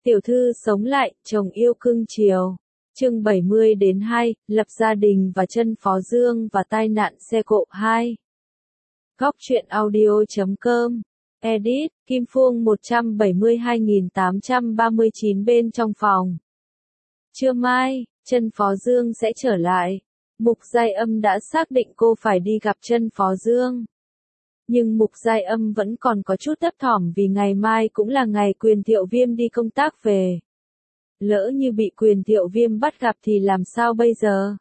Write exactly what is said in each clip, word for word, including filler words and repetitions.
Tiểu thư sống lại, chồng yêu cưng chiều. Chương bảy mươi đến hai, lập gia đình và chân Phó Dương và tai nạn xe cộ hai. Góc truyện audio chấm com. Edit, Kim Phương một trăm bảy mươi hai nghìn tám trăm ba mươi chín bên trong phòng. Trưa mai, chân Phó Dương sẽ trở lại. Mục Giai Âm đã xác định cô phải đi gặp chân Phó Dương. Nhưng Mục Giai Âm vẫn còn có chút thấp thỏm vì ngày mai cũng là ngày Quyền Thiệu Viêm đi công tác về. Lỡ như bị Quyền Thiệu Viêm bắt gặp thì làm sao bây giờ?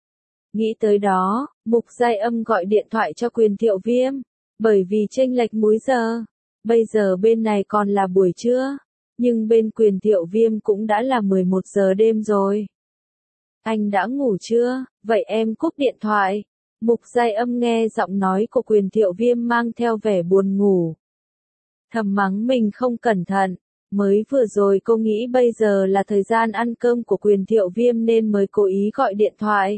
Nghĩ tới đó, Mục Giai Âm gọi điện thoại cho Quyền Thiệu Viêm, bởi vì chênh lệch múi giờ. Bây giờ bên này còn là buổi trưa, nhưng bên Quyền Thiệu Viêm cũng đã là mười một giờ đêm rồi. Anh đã ngủ chưa? Vậy em cúp điện thoại. Mục Giai Âm nghe giọng nói của Quyền Thiệu Viêm mang theo vẻ buồn ngủ. Thầm mắng mình không cẩn thận, mới vừa rồi cô nghĩ bây giờ là thời gian ăn cơm của Quyền Thiệu Viêm nên mới cố ý gọi điện thoại.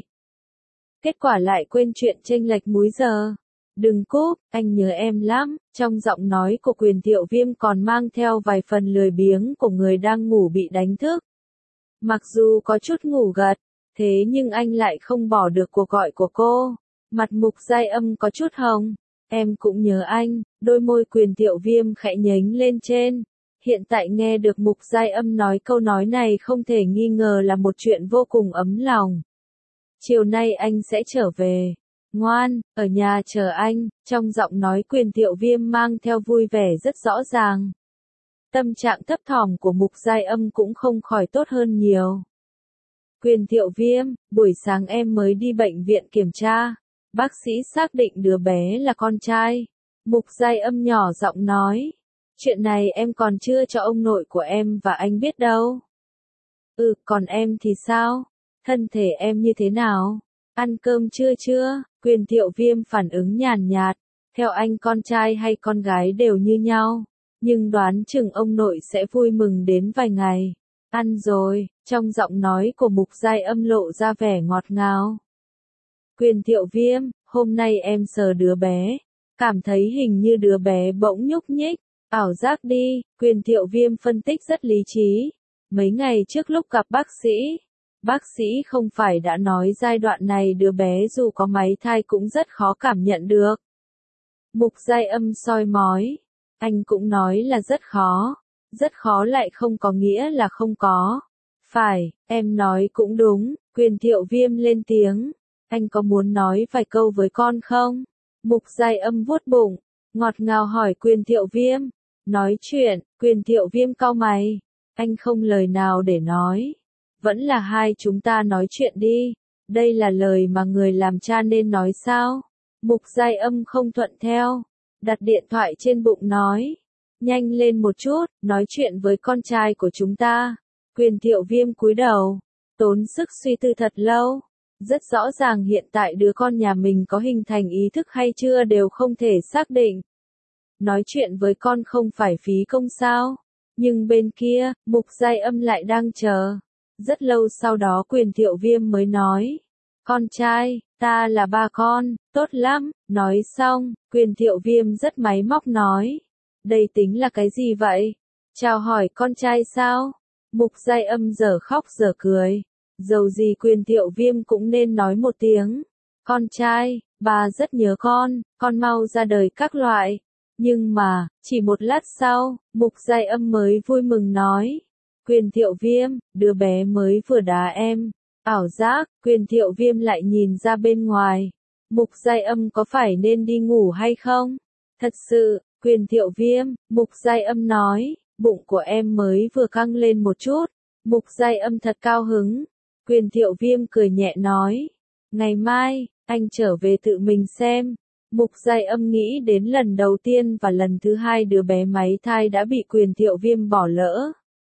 Kết quả lại quên chuyện chênh lệch múi giờ. Đừng cúp, anh nhớ em lắm, trong giọng nói của Quyền Thiệu Viêm còn mang theo vài phần lười biếng của người đang ngủ bị đánh thức. Mặc dù có chút ngủ gật, thế nhưng anh lại không bỏ được cuộc gọi của cô. Mặt Mục Giai Âm có chút hồng. Em cũng nhớ anh. Đôi môi Quyền Thiệu Viêm khẽ nhếch lên trên. Hiện tại nghe được Mục Giai Âm nói câu nói này không thể nghi ngờ là một chuyện vô cùng ấm lòng. Chiều nay anh sẽ trở về. Ngoan, ở nhà chờ anh. Trong giọng nói Quyền Thiệu Viêm mang theo vui vẻ rất rõ ràng. Tâm trạng thấp thỏm của Mục Giai Âm cũng không khỏi tốt hơn nhiều. Quyền Thiệu Viêm, buổi sáng em mới đi bệnh viện kiểm tra. Bác sĩ xác định đứa bé là con trai. Mục Giai Âm nhỏ giọng nói. Chuyện này em còn chưa cho ông nội của em và anh biết đâu. Ừ, còn em thì sao? Thân thể em như thế nào? Ăn cơm chưa chưa? Quyền Thiệu Viêm phản ứng nhàn nhạt. Theo anh con trai hay con gái đều như nhau. Nhưng đoán chừng ông nội sẽ vui mừng đến vài ngày. Ăn rồi, trong giọng nói của Mục Giai Âm lộ ra vẻ ngọt ngào. Quyền Thiệu Viêm, hôm nay em sờ đứa bé, cảm thấy hình như đứa bé bỗng nhúc nhích, ảo giác đi. Quyền Thiệu Viêm phân tích rất lý trí. Mấy ngày trước lúc gặp bác sĩ, bác sĩ không phải đã nói giai đoạn này đứa bé dù có máy thai cũng rất khó cảm nhận được. Mục Giai Âm soi mói, anh cũng nói là rất khó, rất khó lại không có nghĩa là không có. Phải, em nói cũng đúng. Quyền Thiệu Viêm lên tiếng. Anh có muốn nói vài câu với con không? Mục Giai Âm vuốt bụng, ngọt ngào hỏi Quyền Thiệu Viêm. Nói chuyện, Quyền Thiệu Viêm cau mày. Anh không lời nào để nói. Vẫn là hai chúng ta nói chuyện đi. Đây là lời mà người làm cha nên nói sao? Mục Giai Âm không thuận theo. Đặt điện thoại trên bụng nói. Nhanh lên một chút, nói chuyện với con trai của chúng ta. Quyền Thiệu Viêm cúi đầu, tốn sức suy tư thật lâu. Rất rõ ràng hiện tại đứa con nhà mình có hình thành ý thức hay chưa đều không thể xác định. Nói chuyện với con không phải phí công sao? Nhưng bên kia, Mục Giai Âm lại đang chờ. Rất lâu sau đó Quyền Thiệu Viêm mới nói. Con trai, ta là ba con, tốt lắm. Nói xong, Quyền Thiệu Viêm rất máy móc nói. Đây tính là cái gì vậy? Chào hỏi con trai sao? Mục Giai Âm giờ khóc giờ cười. Dầu gì Quyền Thiệu Viêm cũng nên nói một tiếng. Con trai, bà rất nhớ con, con mau ra đời các loại. Nhưng mà, chỉ một lát sau, Mục Giai Âm mới vui mừng nói. Quyền Thiệu Viêm, đứa bé mới vừa đá em. Ảo giác, Quyền Thiệu Viêm lại nhìn ra bên ngoài. Mục Giai Âm có phải nên đi ngủ hay không? Thật sự, Quyền Thiệu Viêm, Mục Giai Âm nói. Bụng của em mới vừa căng lên một chút. Mục Giai Âm thật cao hứng. Quyền Thiệu Viêm cười nhẹ nói. Ngày mai, anh trở về tự mình xem. Mục Giai Âm nghĩ đến lần đầu tiên và lần thứ hai đứa bé máy thai đã bị Quyền Thiệu Viêm bỏ lỡ.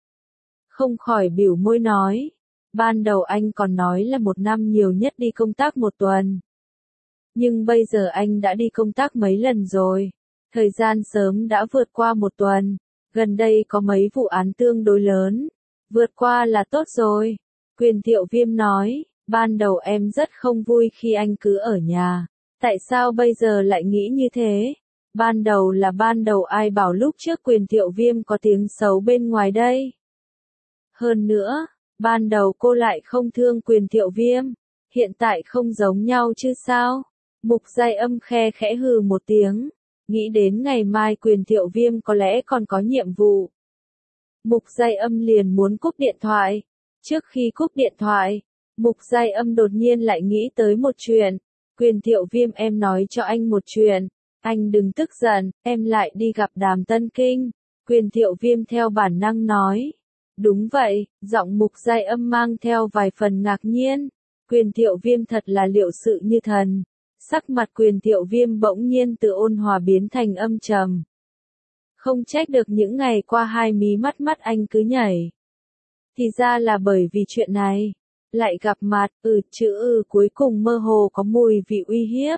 Không khỏi bĩu môi nói. Ban đầu anh còn nói là một năm nhiều nhất đi công tác một tuần. Nhưng bây giờ anh đã đi công tác mấy lần rồi. Thời gian sớm đã vượt qua một tuần. Gần đây có mấy vụ án tương đối lớn. Vượt qua là tốt rồi. Quyền Thiệu Viêm nói, ban đầu em rất không vui khi anh cứ ở nhà. Tại sao bây giờ lại nghĩ như thế? Ban đầu là ban đầu ai bảo lúc trước Quyền Thiệu Viêm có tiếng xấu bên ngoài đây? Hơn nữa, ban đầu cô lại không thương Quyền Thiệu Viêm, hiện tại không giống nhau chứ sao? Mục Giai Âm khe khẽ hừ một tiếng, nghĩ đến ngày mai Quyền Thiệu Viêm có lẽ còn có nhiệm vụ. Mục Giai Âm liền muốn cúp điện thoại. Trước khi cúp điện thoại, Mục Giai Âm đột nhiên lại nghĩ tới một chuyện. Quyền Thiệu Viêm, em nói cho anh một chuyện. Anh đừng tức giận, em lại đi gặp Đàm Tân Kinh. Quyền Thiệu Viêm theo bản năng nói. Đúng vậy, giọng Mục Giai Âm mang theo vài phần ngạc nhiên. Quyền Thiệu Viêm thật là liệu sự như thần. Sắc mặt Quyền Thiệu Viêm bỗng nhiên từ ôn hòa biến thành âm trầm. Không trách được những ngày qua hai mí mắt mắt anh cứ nhảy. Thì ra là bởi vì chuyện này. Lại gặp mặt, ừ chữ ừ cuối cùng mơ hồ có mùi vị uy hiếp.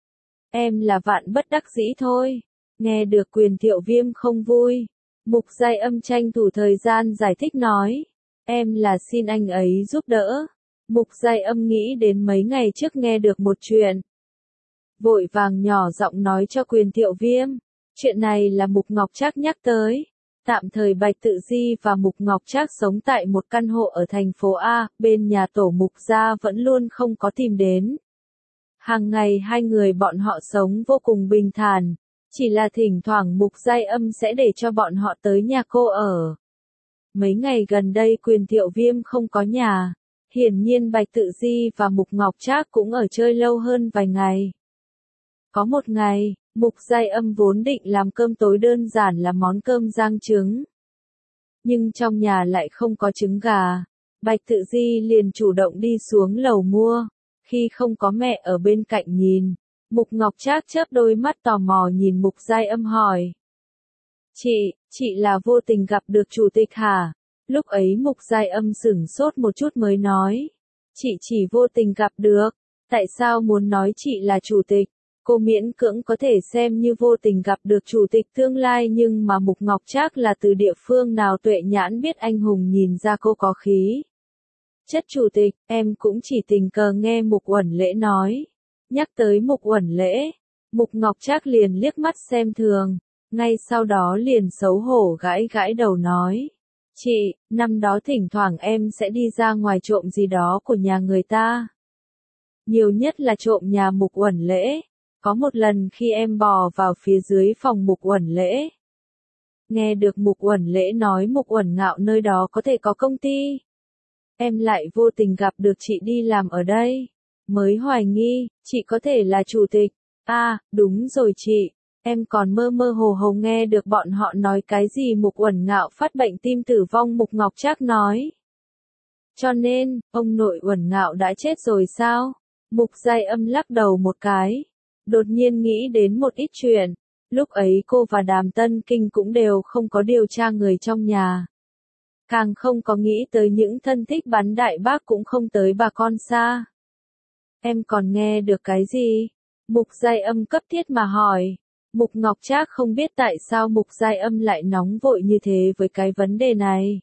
Em là vạn bất đắc dĩ thôi. Nghe được Quyền Thiệu Viêm không vui. Mục Giai Âm tranh thủ thời gian giải thích nói. Em là xin anh ấy giúp đỡ. Mục Giai Âm nghĩ đến mấy ngày trước nghe được một chuyện. Vội vàng nhỏ giọng nói cho Quyền Thiệu Viêm. Chuyện này là Mục Ngọc Trác nhắc tới. Tạm thời Bạch Tự Di và Mục Ngọc Trác sống tại một căn hộ ở thành phố A, bên nhà tổ Mục gia vẫn luôn không có tìm đến. Hàng ngày hai người bọn họ sống vô cùng bình thản, chỉ là thỉnh thoảng Mục Giai Âm sẽ để cho bọn họ tới nhà cô ở. Mấy ngày gần đây Quyền Thiệu Viêm không có nhà, hiển nhiên Bạch Tự Di và Mục Ngọc Trác cũng ở chơi lâu hơn vài ngày. Có một ngày, Mục Giai Âm vốn định làm cơm tối đơn giản là món cơm rang trứng. Nhưng trong nhà lại không có trứng gà. Bạch Tự Di liền chủ động đi xuống lầu mua. Khi không có mẹ ở bên cạnh nhìn, Mục Ngọc Trác chớp đôi mắt tò mò nhìn Mục Giai Âm hỏi. Chị, chị là vô tình gặp được chủ tịch hả? Lúc ấy Mục Giai Âm sửng sốt một chút mới nói. Chị chỉ vô tình gặp được, tại sao muốn nói chị là chủ tịch? Cô miễn cưỡng có thể xem như vô tình gặp được chủ tịch tương lai, nhưng mà Mục Ngọc Trác là từ địa phương nào tuệ nhãn biết anh hùng nhìn ra cô có khí. Chất chủ tịch, em cũng chỉ tình cờ nghe Mục Uẩn Lễ nói. Nhắc tới Mục Uẩn Lễ, Mục Ngọc Trác liền liếc mắt xem thường, ngay sau đó liền xấu hổ gãi gãi đầu nói. Chị, năm đó thỉnh thoảng em sẽ đi ra ngoài trộm gì đó của nhà người ta. Nhiều nhất là trộm nhà Mục Uẩn Lễ. Có một lần khi em bò vào phía dưới phòng Mục Uẩn Lễ. Nghe được Mục Uẩn Lễ nói Mục Uẩn Ngạo nơi đó có thể có công ty. Em lại vô tình gặp được chị đi làm ở đây. Mới hoài nghi, chị có thể là chủ tịch. À, đúng rồi chị. Em còn mơ mơ hồ hồ nghe được bọn họ nói cái gì Mục Uẩn Ngạo phát bệnh tim tử vong, Mục Ngọc Trác nói. Cho nên, ông nội Uẩn Ngạo đã chết rồi sao? Mục Giai Âm lắc đầu một cái. Đột nhiên nghĩ đến một ít chuyện. Lúc ấy cô và Đàm Tân Kinh cũng đều không có điều tra người trong nhà. Càng không có nghĩ tới những thân thích bắn đại bác cũng không tới bà con xa. Em còn nghe được cái gì? Mục Giai Âm cấp thiết mà hỏi. Mục Ngọc Trác không biết tại sao Mục Giai Âm lại nóng vội như thế với cái vấn đề này.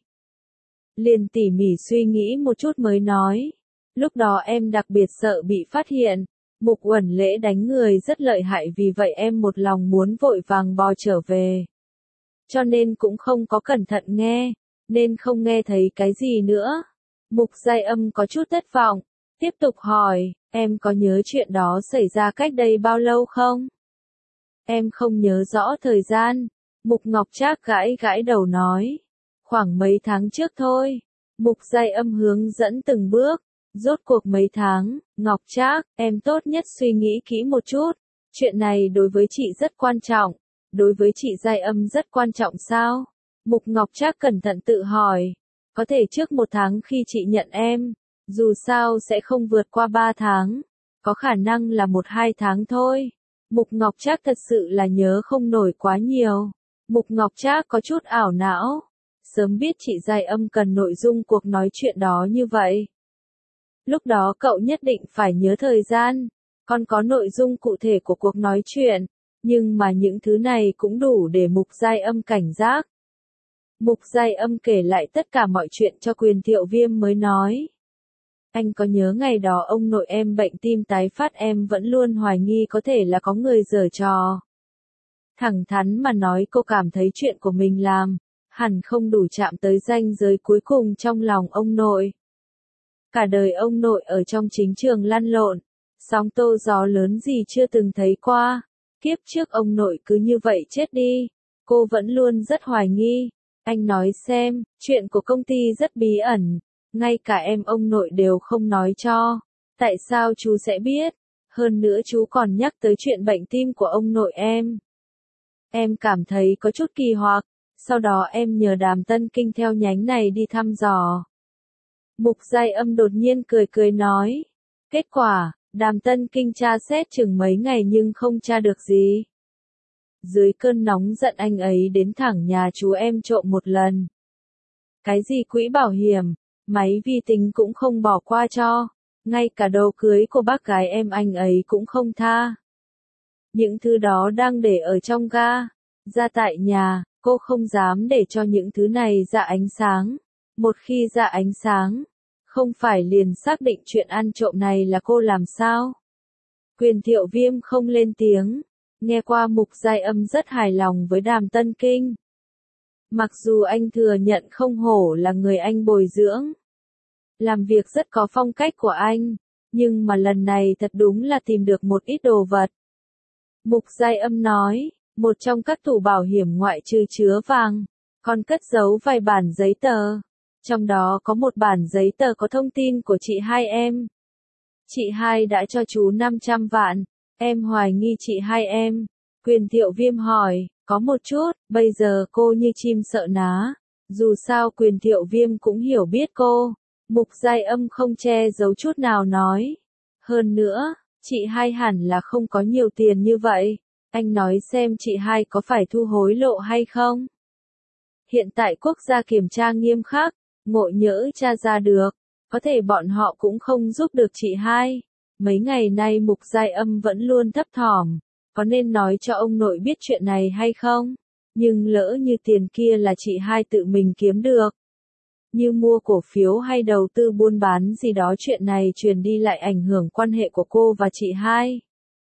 Liền tỉ mỉ suy nghĩ một chút mới nói. Lúc đó em đặc biệt sợ bị phát hiện. Mục Uẩn Lễ đánh người rất lợi hại, vì vậy em một lòng muốn vội vàng bò trở về. Cho nên cũng không có cẩn thận nghe, nên không nghe thấy cái gì nữa. Mục Giai Âm có chút thất vọng, tiếp tục hỏi, em có nhớ chuyện đó xảy ra cách đây bao lâu không? Em không nhớ rõ thời gian. Mục Ngọc Trác gãi gãi đầu nói. Khoảng mấy tháng trước thôi. Mục Giai Âm hướng dẫn từng bước. Rốt cuộc mấy tháng, Ngọc Trác, em tốt nhất suy nghĩ kỹ một chút. Chuyện này đối với chị rất quan trọng. Đối với chị Giai Âm rất quan trọng sao? Mục Ngọc Trác cẩn thận tự hỏi. Có thể trước một tháng khi chị nhận em. Dù sao sẽ không vượt qua ba tháng. Có khả năng là một hai tháng thôi. Mục Ngọc Trác thật sự là nhớ không nổi quá nhiều. Mục Ngọc Trác có chút ảo não. Sớm biết chị Giai Âm cần nội dung cuộc nói chuyện đó như vậy. Lúc đó cậu nhất định phải nhớ thời gian, còn có nội dung cụ thể của cuộc nói chuyện, nhưng mà những thứ này cũng đủ để Mục Giai Âm cảnh giác. Mục Giai Âm kể lại tất cả mọi chuyện cho Quyền Thiệu Viêm mới nói. Anh có nhớ ngày đó ông nội em bệnh tim tái phát, em vẫn luôn hoài nghi có thể là có người giở trò. Thẳng thắn mà nói, cô cảm thấy chuyện của mình làm, hẳn không đủ chạm tới ranh giới cuối cùng trong lòng ông nội. Cả đời ông nội ở trong chính trường lăn lộn, sóng tô gió lớn gì chưa từng thấy qua. Kiếp trước ông nội cứ như vậy chết đi, cô vẫn luôn rất hoài nghi. Anh nói xem, chuyện của công ty rất bí ẩn, ngay cả em ông nội đều không nói cho. Tại sao chú sẽ biết? Hơn nữa chú còn nhắc tới chuyện bệnh tim của ông nội em. Em cảm thấy có chút kỳ hoặc, sau đó em nhờ Đàm Tân Kinh theo nhánh này đi thăm dò. Mục Giai Âm đột nhiên cười cười nói. Kết quả, Đàm Tân Kinh tra xét chừng mấy ngày nhưng không tra được gì. Dưới cơn nóng giận anh ấy đến thẳng nhà chú em trộm một lần. Cái gì quỹ bảo hiểm, máy vi tính cũng không bỏ qua cho, ngay cả đồ cưới của bác gái em anh ấy cũng không tha. Những thứ đó đang để ở trong ga, ra tại nhà, cô không dám để cho những thứ này ra ánh sáng. Một khi ra ánh sáng, không phải liền xác định chuyện ăn trộm này là cô làm sao? Quyền Thiệu Viêm không lên tiếng, nghe qua Mục Giai Âm rất hài lòng với Đàm Tân Kinh. Mặc dù anh thừa nhận không hổ là người anh bồi dưỡng, làm việc rất có phong cách của anh, nhưng mà lần này thật đúng là tìm được một ít đồ vật. Mục Giai Âm nói, một trong các tủ bảo hiểm ngoại trừ chứa vàng, còn cất giấu vài bản giấy tờ. Trong đó có một bản giấy tờ có thông tin của chị hai em. Chị hai đã cho chú năm trăm vạn, em hoài nghi chị hai em. Quyền Thiệu Viêm hỏi, có một chút, bây giờ cô như chim sợ ná. Dù sao Quyền Thiệu Viêm cũng hiểu biết cô. Mục Giai Âm không che giấu chút nào nói. Hơn nữa, chị hai hẳn là không có nhiều tiền như vậy. Anh nói xem chị hai có phải thu hối lộ hay không? Hiện tại quốc gia kiểm tra nghiêm khắc, ngộ nhỡ tra ra được, có thể bọn họ cũng không giúp được chị hai. Mấy ngày nay Mục Giai Âm vẫn luôn thấp thỏm, có nên nói cho ông nội biết chuyện này hay không? Nhưng lỡ như tiền kia là chị hai tự mình kiếm được, như mua cổ phiếu hay đầu tư buôn bán gì đó, chuyện này truyền đi lại ảnh hưởng quan hệ của cô và chị hai.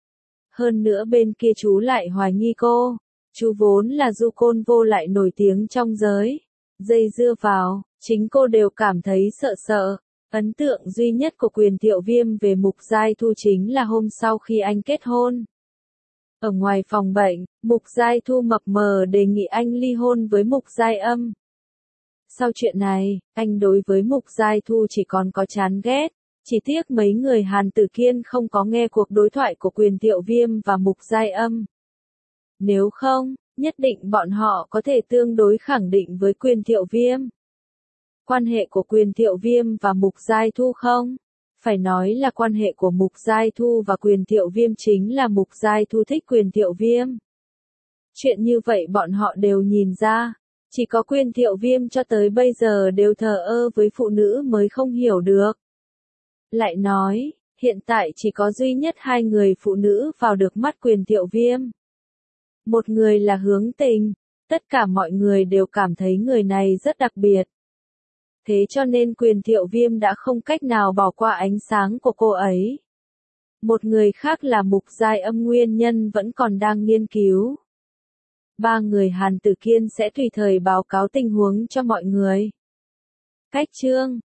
Hơn nữa bên kia chú lại hoài nghi cô, chú vốn là du côn vô lại nổi tiếng trong giới, dây dưa vào, chính cô đều cảm thấy sợ sợ. Ấn tượng duy nhất của Quyền Thiệu Viêm về Mục Giai Thu chính là hôm sau khi anh kết hôn. Ở ngoài phòng bệnh, Mục Giai Thu mập mờ đề nghị anh ly hôn với Mục Giai Âm. Sau chuyện này, anh đối với Mục Giai Thu chỉ còn có chán ghét, chỉ tiếc mấy người Hàn Tử Kiên không có nghe cuộc đối thoại của Quyền Thiệu Viêm và Mục Giai Âm. Nếu không, nhất định bọn họ có thể tương đối khẳng định với Quyền Thiệu Viêm. Quan hệ của Quyền Thiệu Viêm và Mục Giai Thu không? Phải nói là quan hệ của Mục Giai Thu và Quyền Thiệu Viêm chính là Mục Giai Thu thích Quyền Thiệu Viêm. Chuyện như vậy bọn họ đều nhìn ra, chỉ có Quyền Thiệu Viêm cho tới bây giờ đều thờ ơ với phụ nữ mới không hiểu được. Lại nói, hiện tại chỉ có duy nhất hai người phụ nữ vào được mắt Quyền Thiệu Viêm. Một người là Hướng Tình, tất cả mọi người đều cảm thấy người này rất đặc biệt. Thế cho nên Quyền Thiệu Viêm đã không cách nào bỏ qua ánh sáng của cô ấy. Một người khác là Mục Giai Âm, nguyên nhân vẫn còn đang nghiên cứu. Ba người Hàn Tử Kiên sẽ tùy thời báo cáo tình huống cho mọi người. Cách chương